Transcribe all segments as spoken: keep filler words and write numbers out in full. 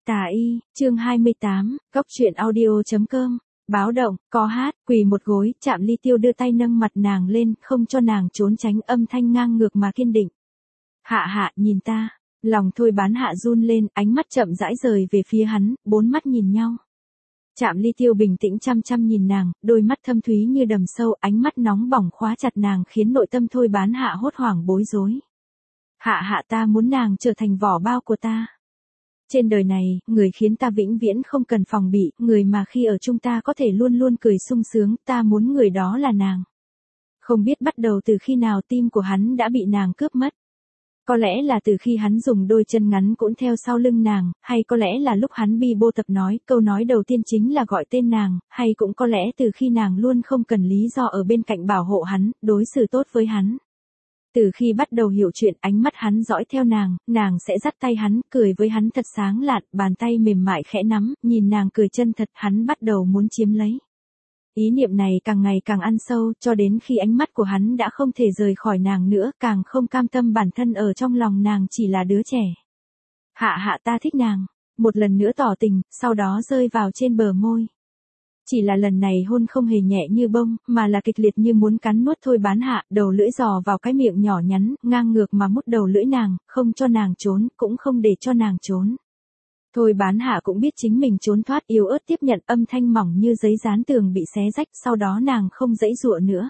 Tà y, chương hai mươi tám, cốc truyện audio.com, báo động, có hát, quỳ một gối, Trạm Ly Tiêu đưa tay nâng mặt nàng lên, không cho nàng trốn tránh, âm thanh ngang ngược mà kiên định. Hạ hạ, nhìn ta, lòng Thôi Bán Hạ run lên, ánh mắt chậm rãi rời về phía hắn, bốn mắt nhìn nhau. Trạm Ly Tiêu bình tĩnh chăm chăm nhìn nàng, đôi mắt thâm thúy như đầm sâu, ánh mắt nóng bỏng khóa chặt nàng khiến nội tâm Thôi Bán Hạ hốt hoảng bối rối. Hạ hạ, ta muốn nàng trở thành vỏ bao của ta. Trên đời này, người khiến ta vĩnh viễn không cần phòng bị, người mà khi ở chung ta có thể luôn luôn cười sung sướng, ta muốn người đó là nàng. Không biết bắt đầu từ khi nào tim của hắn đã bị nàng cướp mất. Có lẽ là từ khi hắn dùng đôi chân ngắn cũn theo sau lưng nàng, hay có lẽ là lúc hắn bi bô tập nói, câu nói đầu tiên chính là gọi tên nàng, hay cũng có lẽ từ khi nàng luôn không cần lý do ở bên cạnh bảo hộ hắn, đối xử tốt với hắn. Từ khi bắt đầu hiểu chuyện, ánh mắt hắn dõi theo nàng, nàng sẽ dắt tay hắn, cười với hắn thật sáng lạn, bàn tay mềm mại khẽ nắm, nhìn nàng cười chân thật, hắn bắt đầu muốn chiếm lấy. Ý niệm này càng ngày càng ăn sâu, cho đến khi ánh mắt của hắn đã không thể rời khỏi nàng nữa, càng không cam tâm bản thân ở trong lòng nàng chỉ là đứa trẻ. Hạ hạ, ta thích nàng. Một lần nữa tỏ tình, sau đó rơi vào trên bờ môi. Chỉ là lần này hôn không hề nhẹ như bông, mà là kịch liệt như muốn cắn nuốt Thôi Bán Hạ, đầu lưỡi dò vào cái miệng nhỏ nhắn, ngang ngược mà mút đầu lưỡi nàng, không cho nàng trốn, cũng không để cho nàng trốn. Thôi Bán Hạ cũng biết chính mình trốn thoát, yếu ớt tiếp nhận, âm thanh mỏng như giấy dán tường bị xé rách, sau đó nàng không giãy giụa nữa.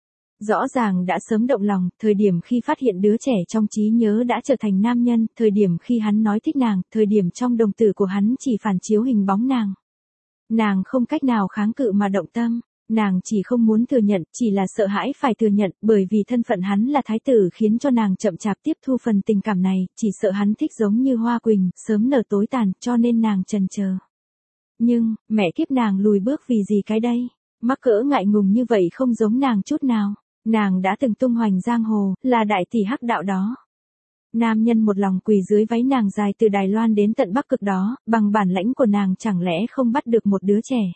Rõ ràng đã sớm động lòng, thời điểm khi phát hiện đứa trẻ trong trí nhớ đã trở thành nam nhân, thời điểm khi hắn nói thích nàng, thời điểm trong đồng tử của hắn chỉ phản chiếu hình bóng nàng. Nàng không cách nào kháng cự mà động tâm, nàng chỉ không muốn thừa nhận, chỉ là sợ hãi phải thừa nhận, bởi vì thân phận hắn là thái tử khiến cho nàng chậm chạp tiếp thu phần tình cảm này, chỉ sợ hắn thích giống như hoa quỳnh, sớm nở tối tàn, cho nên nàng chần chờ. Nhưng, mẹ kiếp, nàng lùi bước vì gì cái đây? Mắc cỡ ngại ngùng như vậy không giống nàng chút nào. Nàng đã từng tung hoành giang hồ, là đại tỷ hắc đạo đó. Nam nhân một lòng quỳ dưới váy nàng dài từ Đài Loan đến tận Bắc Cực đó, bằng bản lãnh của nàng chẳng lẽ không bắt được một đứa trẻ.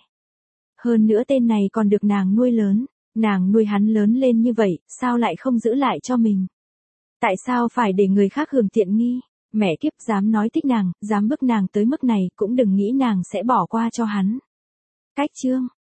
Hơn nữa tên này còn được nàng nuôi lớn, nàng nuôi hắn lớn lên như vậy, sao lại không giữ lại cho mình? Tại sao phải để người khác hưởng tiện nghi? Mẹ kiếp, dám nói thích nàng, dám bức nàng tới mức này, cũng đừng nghĩ nàng sẽ bỏ qua cho hắn. Cách chương